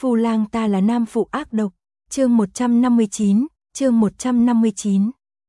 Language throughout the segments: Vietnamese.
Phu lang ta là nam phụ ác độc. Chương 159.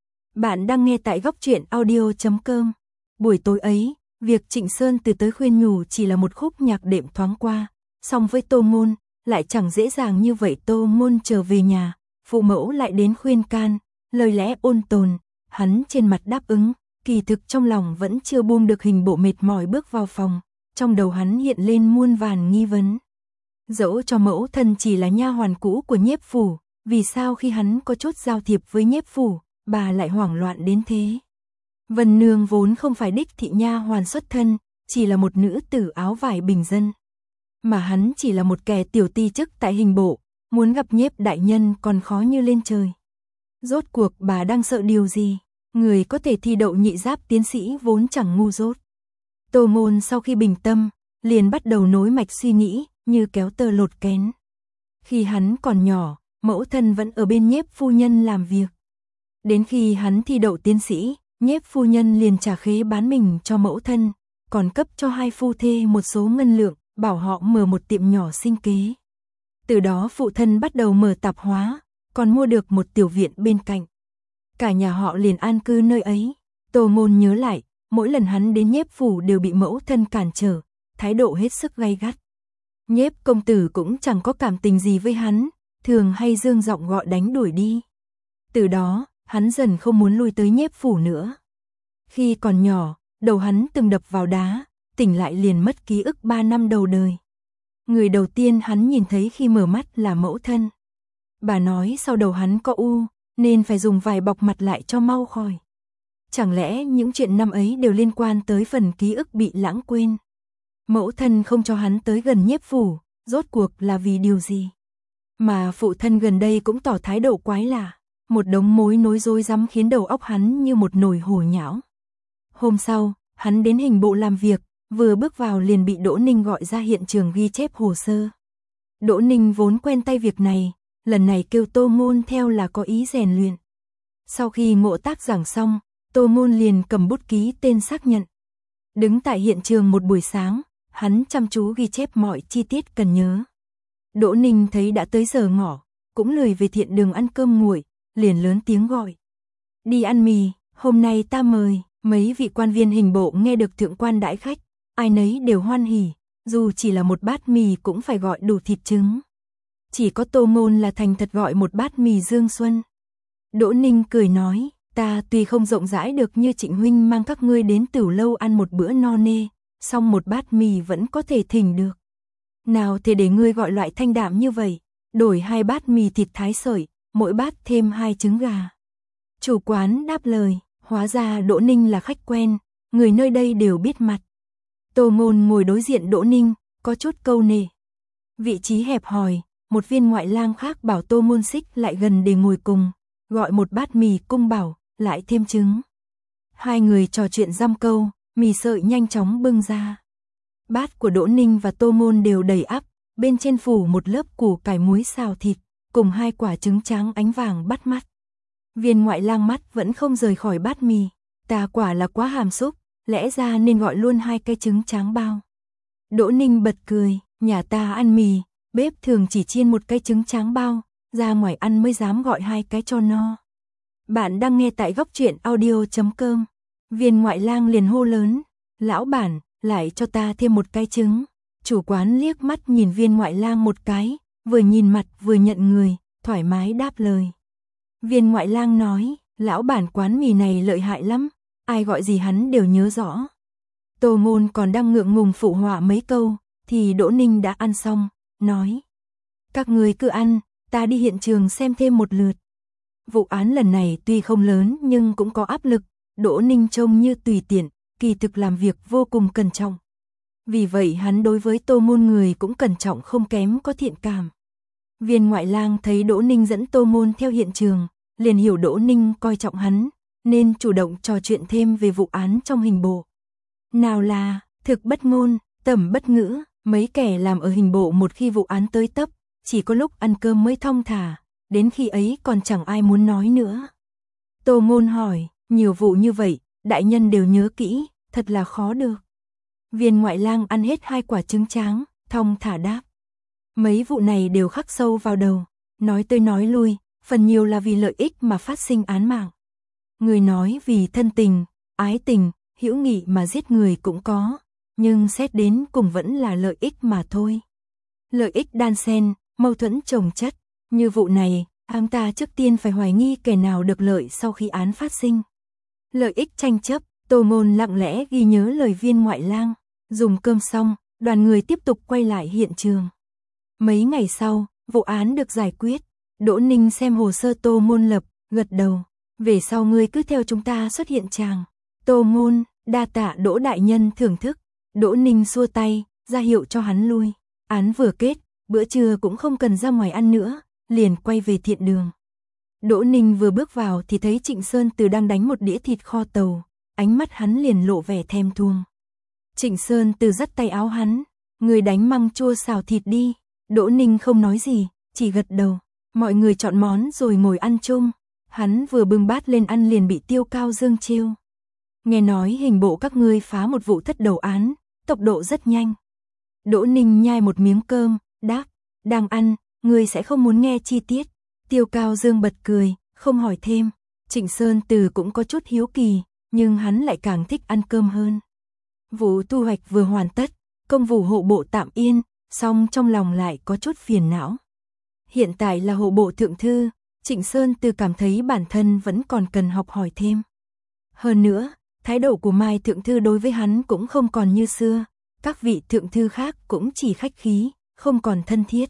Bạn đang nghe tại góc truyện audio.com. Buổi tối ấy, việc Trịnh Sơn từ tới khuyên nhủ chỉ là một khúc nhạc đệm thoáng qua, song với Tô Ngôn, lại chẳng dễ dàng như vậy. Tô Ngôn trở về nhà, phụ mẫu lại đến khuyên can, lời lẽ ôn tồn, hắn trên mặt đáp ứng, kỳ thực trong lòng vẫn chưa buông được hình bộ mệt mỏi bước vào phòng, trong đầu hắn hiện lên muôn vàn nghi vấn. Dẫu cho mẫu thân chỉ là nha hoàn cũ của Nhiếp phủ, vì sao khi hắn có chút giao thiệp với Nhiếp phủ, bà lại hoảng loạn đến thế? Vân Nương vốn không phải đích thị nha hoàn xuất thân, chỉ là một nữ tử áo vải bình dân. Mà hắn chỉ là một kẻ tiểu ti chức tại hình bộ, muốn gặp Nhiếp đại nhân còn khó như lên trời. Rốt cuộc bà đang sợ điều gì? Người có thể thi đậu nhị giáp tiến sĩ vốn chẳng ngu dốt. Tô Ngôn sau khi bình tâm, liền bắt đầu nối mạch suy nghĩ, như kéo tơ lột kén. Khi hắn còn nhỏ, mẫu thân vẫn ở bên Nhiếp phu nhân làm việc. Đến khi hắn thi đậu tiến sĩ, Nhiếp phu nhân liền trả khế bán mình cho mẫu thân, còn cấp cho hai phu thê một số ngân lượng, bảo họ mở một tiệm nhỏ sinh kế. Từ đó phụ thân bắt đầu mở tạp hóa, còn mua được một tiểu viện bên cạnh. Cả nhà họ liền an cư nơi ấy. Tô Ngôn nhớ lại, mỗi lần hắn đến Nhiếp phủ đều bị mẫu thân cản trở, thái độ hết sức gay gắt. Nhiếp công tử cũng chẳng có cảm tình gì với hắn, thường hay dương giọng gọi đánh đuổi đi. Từ đó, hắn dần không muốn lui tới Nhiếp phủ nữa. Khi còn nhỏ, đầu hắn từng đập vào đá, tỉnh lại liền mất ký ức 3 năm đầu đời. Người đầu tiên hắn nhìn thấy khi mở mắt là mẫu thân. Bà nói sau đầu hắn có u, nên phải dùng vải bọc mặt lại cho mau khỏi. Chẳng lẽ những chuyện năm ấy đều liên quan tới phần ký ức bị lãng quên? Mẫu thân không cho hắn tới gần Nhiếp phủ, rốt cuộc là vì điều gì? Mà phụ thân gần đây cũng tỏ thái độ quái lạ, một đống mối nối rối rắm khiến đầu óc hắn như một nồi hổ nhão. Hôm sau, hắn đến hình bộ làm việc, vừa bước vào liền bị Đỗ Ninh gọi ra hiện trường ghi chép hồ sơ. Đỗ Ninh vốn quen tay việc này, lần này kêu Tô Ngôn theo là có ý rèn luyện. Sau khi ngộ tác giảng xong, Tô Ngôn liền cầm bút ký tên xác nhận. Đứng tại hiện trường một buổi sáng, hắn chăm chú ghi chép mọi chi tiết cần nhớ. Đỗ Ninh thấy đã tới giờ ngọ, cũng lười về thiện đường ăn cơm nguội, liền lớn tiếng gọi. Đi ăn mì, hôm nay ta mời. Mấy vị quan viên hình bộ nghe được thượng quan đãi khách, ai nấy đều hoan hỉ, dù chỉ là một bát mì cũng phải gọi đủ thịt trứng. Chỉ có Tô Ngôn là thành thật gọi một bát mì Dương Xuân. Đỗ Ninh cười nói, ta tuy không rộng rãi được như Trịnh huynh mang các ngươi đến Tửu lâu ăn một bữa no nê, song một bát mì vẫn có thể thỉnh được. Nào thì để ngươi gọi loại thanh đạm như vậy, đổi 2 bát mì thịt thái sợi, mỗi bát thêm 2 trứng gà. Chủ quán đáp lời, hóa ra Đỗ Ninh là khách quen, người nơi đây đều biết mặt. Tô Ngôn ngồi đối diện Đỗ Ninh, có chút câu nệ. Vị trí hẹp hòi, một viên ngoại lang khác bảo Tô Ngôn xích lại gần để ngồi cùng, gọi một bát mì cung bảo, lại thêm trứng. Hai người trò chuyện dăm câu, mì sợi nhanh chóng bưng ra. Bát của Đỗ Ninh và Tô Ngôn đều đầy ắp, bên trên phủ một lớp củ cải muối xào thịt, cùng 2 quả trứng trắng ánh vàng bắt mắt. Viên ngoại lang mắt vẫn không rời khỏi bát mì, ta quả là quá hàm xúc, lẽ ra nên gọi luôn 2 cái trứng tráng bao. Đỗ Ninh bật cười, nhà ta ăn mì, bếp thường chỉ chiên 1 cái trứng tráng bao, ra ngoài ăn mới dám gọi 2 cái cho no. Bạn đang nghe tại góc truyện audio.com. Viên ngoại lang liền hô lớn, lão bản, lại cho ta thêm 1 cái trứng. Chủ quán liếc mắt nhìn viên ngoại lang một cái, vừa nhìn mặt vừa nhận người, thoải mái đáp lời. Viên ngoại lang nói, lão bản quán mì này lợi hại lắm, ai gọi gì hắn đều nhớ rõ. Tô Ngôn còn đang ngượng ngùng phụ họa mấy câu, thì Đỗ Ninh đã ăn xong, nói. Các người cứ ăn, ta đi hiện trường xem thêm một lượt. Vụ án lần này tuy không lớn nhưng cũng có áp lực, Đỗ Ninh trông như tùy tiện, kỳ thực làm việc vô cùng cẩn trọng. Vì vậy hắn đối với Tô Ngôn người cũng cẩn trọng không kém có thiện cảm. Viên ngoại lang thấy Đỗ Ninh dẫn Tô Ngôn theo hiện trường, liền hiểu Đỗ Ninh coi trọng hắn, nên chủ động trò chuyện thêm về vụ án trong hình bộ. Nào là, thực bất ngôn, tẩm bất ngữ, mấy kẻ làm ở hình bộ một khi vụ án tới tấp, chỉ có lúc ăn cơm mới thong thả, đến khi ấy còn chẳng ai muốn nói nữa. Tô Ngôn hỏi, nhiều vụ như vậy, đại nhân đều nhớ kỹ, thật là khó được. Viên ngoại lang ăn hết 2 quả trứng tráng, thong thả đáp. Mấy vụ này đều khắc sâu vào đầu, nói tới nói lui, phần nhiều là vì lợi ích mà phát sinh án mạng. Người nói vì thân tình, ái tình, hữu nghị mà giết người cũng có, nhưng xét đến cùng vẫn là lợi ích mà thôi. Lợi ích đan xen, mâu thuẫn chồng chất, như vụ này, hắn ta trước tiên phải hoài nghi kẻ nào được lợi sau khi án phát sinh. Lợi ích tranh chấp, Tô Ngôn lặng lẽ ghi nhớ lời viên ngoại lang, dùng cơm xong, đoàn người tiếp tục quay lại hiện trường. Mấy ngày sau, vụ án được giải quyết, Đỗ Ninh xem hồ sơ Tô Ngôn lập, gật đầu, về sau ngươi cứ theo chúng ta xuất hiện tràng. Tô Ngôn, đa tạ Đỗ đại nhân thưởng thức. Đỗ Ninh xua tay, ra hiệu cho hắn lui. Án vừa kết, bữa trưa cũng không cần ra ngoài ăn nữa, liền quay về thiện đường. Đỗ Ninh vừa bước vào thì thấy Trịnh Sơn Từ đang đánh một đĩa thịt kho tàu, ánh mắt hắn liền lộ vẻ thèm thuồng. Trịnh Sơn Từ dắt tay áo hắn, người đánh măng chua xào thịt đi. Đỗ Ninh không nói gì, chỉ gật đầu. Mọi người chọn món rồi ngồi ăn chung. Hắn vừa bưng bát lên ăn liền bị Tiêu Cao Dương trêu. Nghe nói hình bộ các ngươi phá một vụ thất đầu án, tốc độ rất nhanh. Đỗ Ninh nhai một miếng cơm, đáp, đang ăn, ngươi sẽ không muốn nghe chi tiết. Tiêu Cao Dương bật cười, không hỏi thêm. Trịnh Sơn Từ cũng có chút hiếu kỳ, nhưng hắn lại càng thích ăn cơm hơn. Vụ thu hoạch vừa hoàn tất, công vụ hộ bộ tạm yên, song trong lòng lại có chút phiền não. Hiện tại là hộ bộ thượng thư, Trịnh Sơn Từ cảm thấy bản thân vẫn còn cần học hỏi thêm. Hơn nữa, thái độ của Mai thượng thư đối với hắn cũng không còn như xưa, các vị thượng thư khác cũng chỉ khách khí, không còn thân thiết.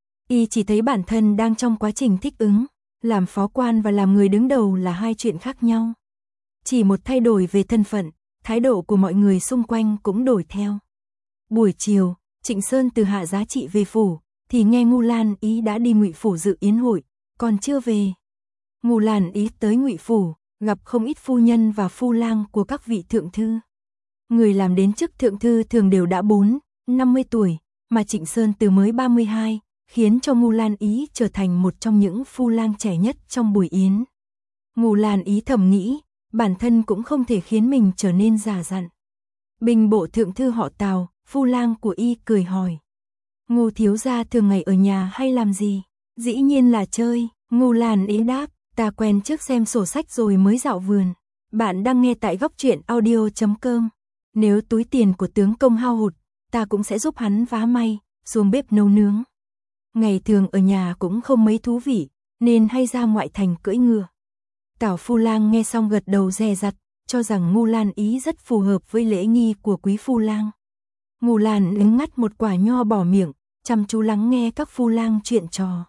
Y chỉ thấy bản thân đang trong quá trình thích ứng, làm phó quan và làm người đứng đầu là hai chuyện khác nhau. Chỉ một thay đổi về thân phận, thái độ của mọi người xung quanh cũng đổi theo. Buổi chiều, Trịnh Sơn Từ hạ giá trị về phủ, thì nghe Ngưu Lan Ý đã đi Ngụy phủ dự yến hội, còn chưa về. Ngưu Lan Ý tới Ngụy phủ, gặp không ít phu nhân và phu lang của các vị thượng thư. Người làm đến chức thượng thư thường đều đã 50 tuổi, mà Trịnh Sơn Từ mới 32, khiến cho Ngưu Lan Ý trở thành một trong những phu lang trẻ nhất trong buổi yến. Ngưu Lan Ý thầm nghĩ, bản thân cũng không thể khiến mình trở nên già dặn. Binh bộ thượng thư họ Tào, phu lang của y cười hỏi. Ngưu thiếu gia thường ngày ở nhà hay làm gì? Dĩ nhiên là chơi. Ngưu Lan Ý đáp, ta quen trước xem sổ sách rồi mới dạo vườn. Bạn đang nghe tại góc truyện audio.com. Nếu túi tiền của tướng công hao hụt, ta cũng sẽ giúp hắn vá may, xuống bếp nấu nướng. Ngày thường ở nhà cũng không mấy thú vị, nên hay ra ngoại thành cưỡi ngựa. Tào phu lang nghe xong gật đầu dè dặt, cho rằng Ngưu Lan Ý rất phù hợp với lễ nghi của quý phu lang. Ngưu Lan Ý ngắt một quả nho bỏ miệng, chăm chú lắng nghe các phu lang chuyện trò.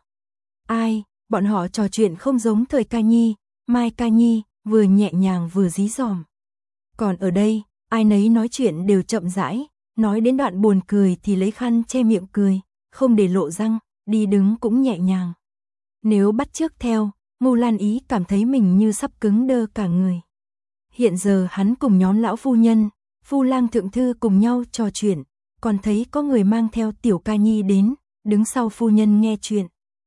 Ai, bọn họ trò chuyện không giống thời Ca Nhi, Mai Ca Nhi, vừa nhẹ nhàng vừa dí dỏm. Còn ở đây, ai nấy nói chuyện đều chậm rãi, nói đến đoạn buồn cười thì lấy khăn che miệng cười, không để lộ răng, đi đứng cũng nhẹ nhàng. Nếu bắt chước theo, Ngưu Lan Ý cảm thấy mình như sắp cứng đơ cả người. Hiện giờ hắn cùng nhóm lão phu nhân, phu lang thượng thư cùng nhau trò chuyện, còn thấy có người mang theo Tiểu Ca Nhi đến, đứng sau phu nhân nghe chuyện.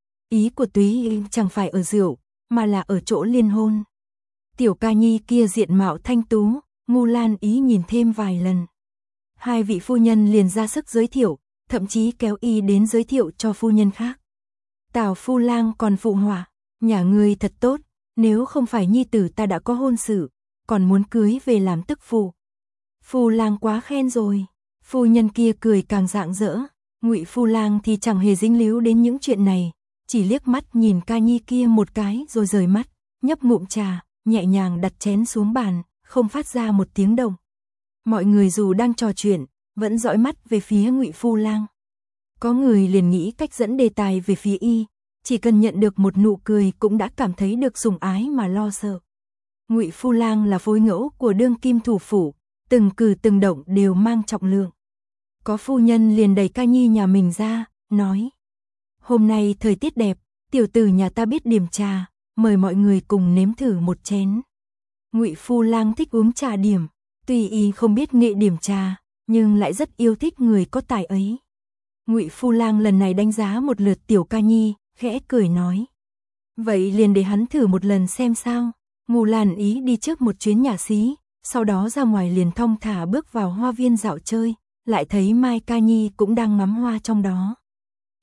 Ý của Túy chẳng phải ở rượu, mà là ở chỗ liên hôn. Tiểu Ca Nhi kia diện mạo thanh tú, Ngưu Lan Ý nhìn thêm vài lần. Hai vị phu nhân liền ra sức giới thiệu, thậm chí kéo y đến giới thiệu cho phu nhân khác. Tào phu lang còn phụ họa, nhà ngươi thật tốt, nếu không phải nhi tử ta đã có hôn sự, còn muốn cưới về làm tức phụ. Phu lang quá khen rồi. Phu nhân kia cười càng rạng rỡ. Ngụy phu lang thì chẳng hề dính líu đến những chuyện này, chỉ liếc mắt nhìn Ca Nhi kia một cái rồi rời mắt, nhấp ngụm trà, nhẹ nhàng đặt chén xuống bàn, không phát ra một tiếng động. Mọi người dù đang trò chuyện, vẫn dõi mắt về phía Ngụy phu lang. Có người liền nghĩ cách dẫn đề tài về phía y, chỉ cần nhận được một nụ cười cũng đã cảm thấy được sủng ái mà lo sợ. Ngụy phu lang là phối ngẫu của đương kim thủ phủ, từng cử từng động đều mang trọng lượng. Có phu nhân liền đẩy Ca Nhi nhà mình ra, nói: hôm nay thời tiết đẹp, tiểu tử nhà ta biết điểm trà, mời mọi người cùng nếm thử một chén. Ngụy phu lang thích uống trà điểm, tuy y không biết nghệ điểm trà, nhưng lại rất yêu thích người có tài ấy. Ngụy phu lang lần này đánh giá một lượt Tiểu Ca Nhi, khẽ cười nói: vậy liền để hắn thử một lần xem sao. Ngưu Lan Ý đi trước một chuyến nhà xí, sau đó ra ngoài liền thong thả bước vào hoa viên dạo chơi, lại thấy Mai Ca Nhi cũng đang ngắm hoa trong đó.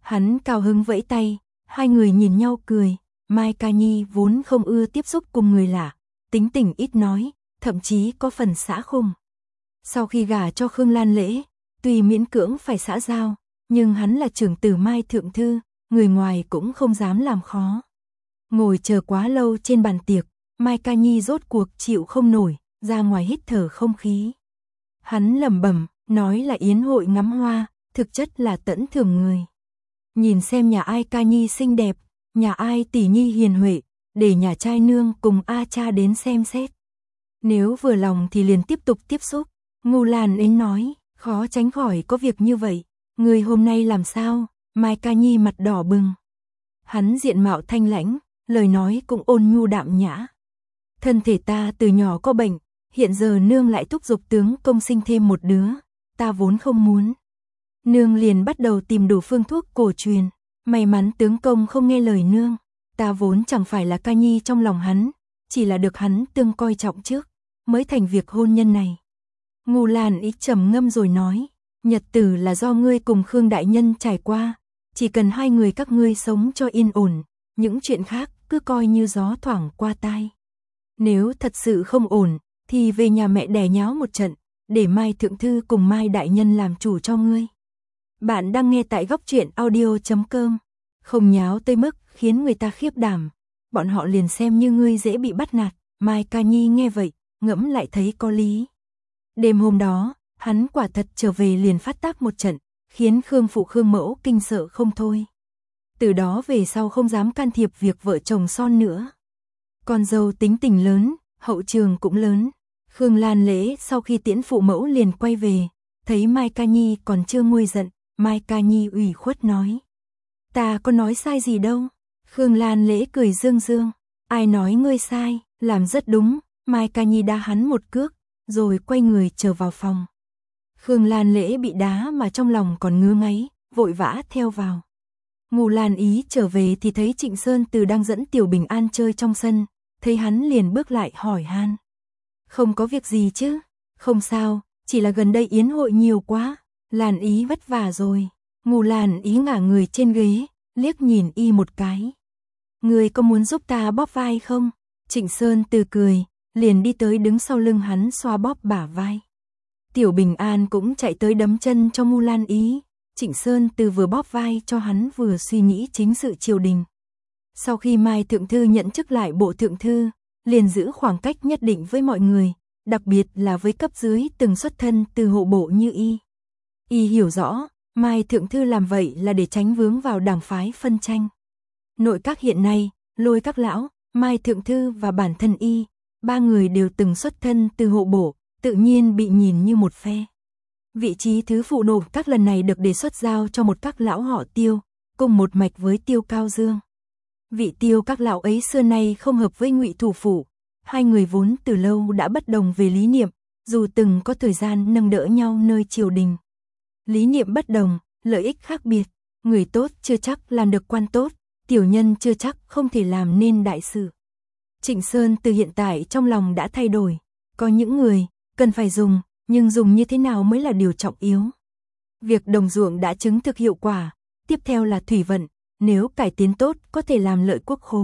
Hắn cao hứng vẫy tay, hai người nhìn nhau cười. Mai Ca Nhi vốn không ưa tiếp xúc cùng người lạ, tính tình ít nói, thậm chí có phần xã khùng. Sau khi gả cho Khương Lan Lễ, tuy miễn cưỡng phải xã giao, nhưng hắn là trưởng tử Mai thượng thư, người ngoài cũng không dám làm khó. Ngồi chờ quá lâu trên bàn tiệc, Mai Ca Nhi rốt cuộc chịu không nổi, ra ngoài hít thở không khí. Hắn lẩm bẩm, nói là yến hội ngắm hoa, thực chất là tẫn thưởng người. Nhìn xem nhà ai Ca Nhi xinh đẹp, nhà ai tỷ nhi hiền huệ, để nhà trai nương cùng A cha đến xem xét. Nếu vừa lòng thì liền tiếp tục tiếp xúc. Ngô Lan Yến nói, khó tránh khỏi có việc như vậy. Người hôm nay làm sao? Mai Ca Nhi mặt đỏ bừng. Hắn diện mạo thanh lãnh, lời nói cũng ôn nhu đạm nhã. Thân thể ta từ nhỏ có bệnh, hiện giờ nương lại thúc giục tướng công sinh thêm một đứa, ta vốn không muốn. Nương liền bắt đầu tìm đủ phương thuốc cổ truyền, may mắn tướng công không nghe lời nương, ta vốn chẳng phải là Ca Nhi trong lòng hắn, chỉ là được hắn tương coi trọng trước, mới thành việc hôn nhân này. Ngô Lan Ý trầm ngâm rồi nói, nhật tử là do ngươi cùng Khương đại nhân trải qua, chỉ cần hai người các ngươi sống cho yên ổn, những chuyện khác cứ coi như gió thoảng qua tai. Nếu thật sự không ổn, thì về nhà mẹ đẻ nháo một trận, để Mai thượng thư cùng Mai đại nhân làm chủ cho ngươi. Bạn đang nghe tại góc truyện audio.com. Không nháo tới mức khiến người ta khiếp đảm, bọn họ liền xem như ngươi dễ bị bắt nạt. Mai Ca Nhi nghe vậy, ngẫm lại thấy có lý. Đêm hôm đó, hắn quả thật trở về liền phát tác một trận, khiến Khương phụ Khương mẫu kinh sợ không thôi. Từ đó về sau không dám can thiệp việc vợ chồng son nữa. Con dâu tính tình lớn, hậu trường cũng lớn. Khương Lan Lễ sau khi tiễn phụ mẫu liền quay về, thấy Mai Ca Nhi còn chưa nguôi giận, Mai Ca Nhi ủy khuất nói. Ta có nói sai gì đâu. Khương Lan Lễ cười dương dương, ai nói ngươi sai, làm rất đúng. Mai Ca Nhi đá hắn một cước, rồi quay người trở vào phòng. Khương Lan Lễ bị đá mà trong lòng còn ngứa ngáy, vội vã theo vào. Ngô Lan Ý trở về thì thấy Trịnh Sơn Từ đang dẫn Tiểu Bình An chơi trong sân, thấy hắn liền bước lại hỏi han. Không có việc gì chứ? Không sao, chỉ là gần đây yến hội nhiều quá, Lan Ý vất vả rồi. Ngô Lan Ý ngả người trên ghế, liếc nhìn y một cái. Người có muốn giúp ta bóp vai không? Trịnh Sơn Từ cười, liền đi tới đứng sau lưng hắn xoa bóp bả vai. Tiểu Bình An cũng chạy tới đấm chân cho Ngô Lan Ý. Trịnh Sơn Từ vừa bóp vai cho hắn vừa suy nghĩ chính sự triều đình. Sau khi Mai thượng thư nhận chức lại bộ thượng thư, liền giữ khoảng cách nhất định với mọi người, đặc biệt là với cấp dưới từng xuất thân từ hộ bộ như y. Y hiểu rõ, Mai thượng thư làm vậy là để tránh vướng vào đảng phái phân tranh. Nội các hiện nay, Lôi các lão, Mai thượng thư và bản thân y, ba người đều từng xuất thân từ hộ bộ, tự nhiên bị nhìn như một phe. Vị trí thứ phụ nộp các lần này được đề xuất giao cho một các lão họ Tiêu, cùng một mạch với Tiêu Cao Dương. Vị Tiêu các lão ấy xưa nay không hợp với Ngụy thủ phủ, hai người vốn từ lâu đã bất đồng về lý niệm, dù từng có thời gian nâng đỡ nhau nơi triều đình. Lý niệm bất đồng, lợi ích khác biệt, người tốt chưa chắc làm được quan tốt, tiểu nhân chưa chắc không thể làm nên đại sự. Trịnh Sơn Từ hiện tại trong lòng đã thay đổi, có những người cần phải dùng, nhưng dùng như thế nào mới là điều trọng yếu. Việc đồng ruộng đã chứng thực hiệu quả, tiếp theo là thủy vận, nếu cải tiến tốt có thể làm lợi quốc khố.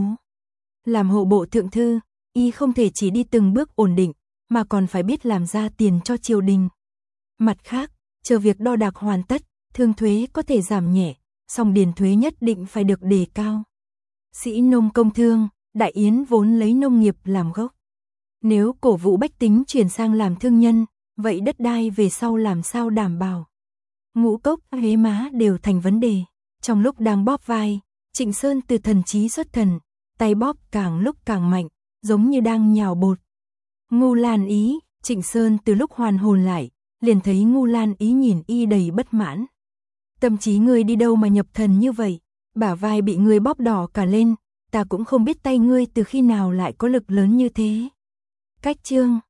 Làm hộ bộ thượng thư, y không thể chỉ đi từng bước ổn định, mà còn phải biết làm ra tiền cho triều đình. Mặt khác, chờ việc đo đạc hoàn tất, thương thuế có thể giảm nhẹ, song điền thuế nhất định phải được đề cao. Sĩ nông công thương, đại yến vốn lấy nông nghiệp làm gốc. Nếu cổ vũ bách tính chuyển sang làm thương nhân, vậy đất đai về sau làm sao đảm bảo? Ngũ cốc, Huế Má đều thành vấn đề. Trong lúc đang bóp vai, Trịnh Sơn Từ thần trí xuất thần, tay bóp càng lúc càng mạnh, giống như đang nhào bột. Ngô Lan Ý, Trịnh Sơn từ lúc hoàn hồn lại, liền thấy Ngô Lan Ý nhìn y đầy bất mãn. Tâm trí ngươi đi đâu mà nhập thần như vậy, bả vai bị ngươi bóp đỏ cả lên, ta cũng không biết tay ngươi từ khi nào lại có lực lớn như thế. Cách chương